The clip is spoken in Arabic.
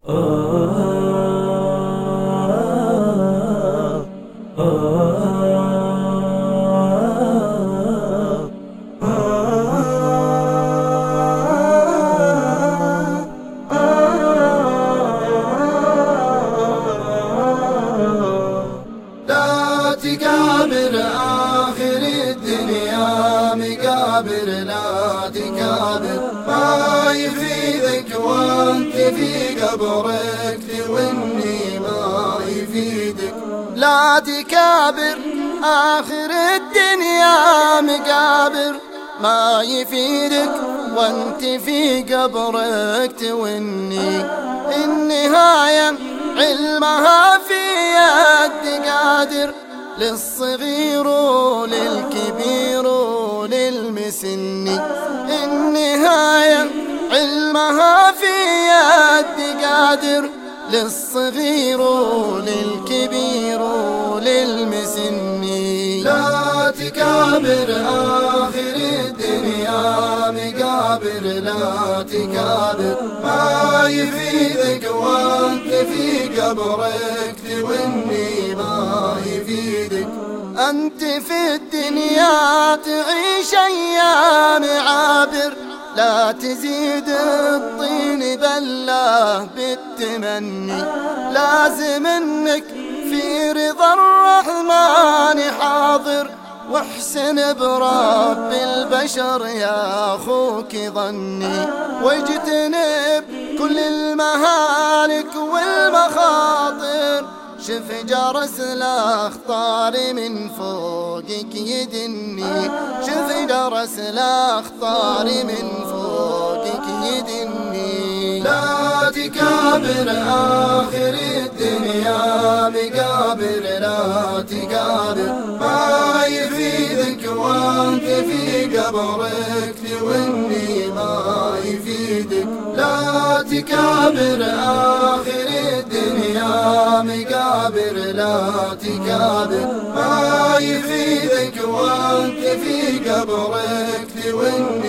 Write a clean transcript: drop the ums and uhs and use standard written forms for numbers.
تكابر آخر الدنيا مقابر، لا تكابر ما يفيدك وانت في قبرك توني ما يفيدك. لا تكابر آخر الدنيا مقابر ما يفيدك وانت في قبرك توني. النهاية علمها في يد قادر، للصغير وللكبير وللمسن. النهاية علمها في يد قادر، للصغير وللكبير وللمسن. لا تكابر آخر الدنيا مقابر، لا تكابر ما يفيدك وانت في قبرك توني ما يفيدك. أنت في الدنيا تعيش أيام عابر، لا تزيد الطين بله بالتمني. لازم انك في رضا الرحمن حاضر، واحسن برب البشر يا أخوك ظني. واجتنب كل المهالك والمخاطر، شف جرس الأخطار من فوقك يدني. شف جرس الأخطار من فوقك يدني. لا تكابر آخر الدنيا مقابر، لا تكابر ما يفيدك وانت في قبرك توني ما يفيدك. لا تكابر آخر الدنيا مقابر، لا تكابر ما يفيدك وانت في قبرك توني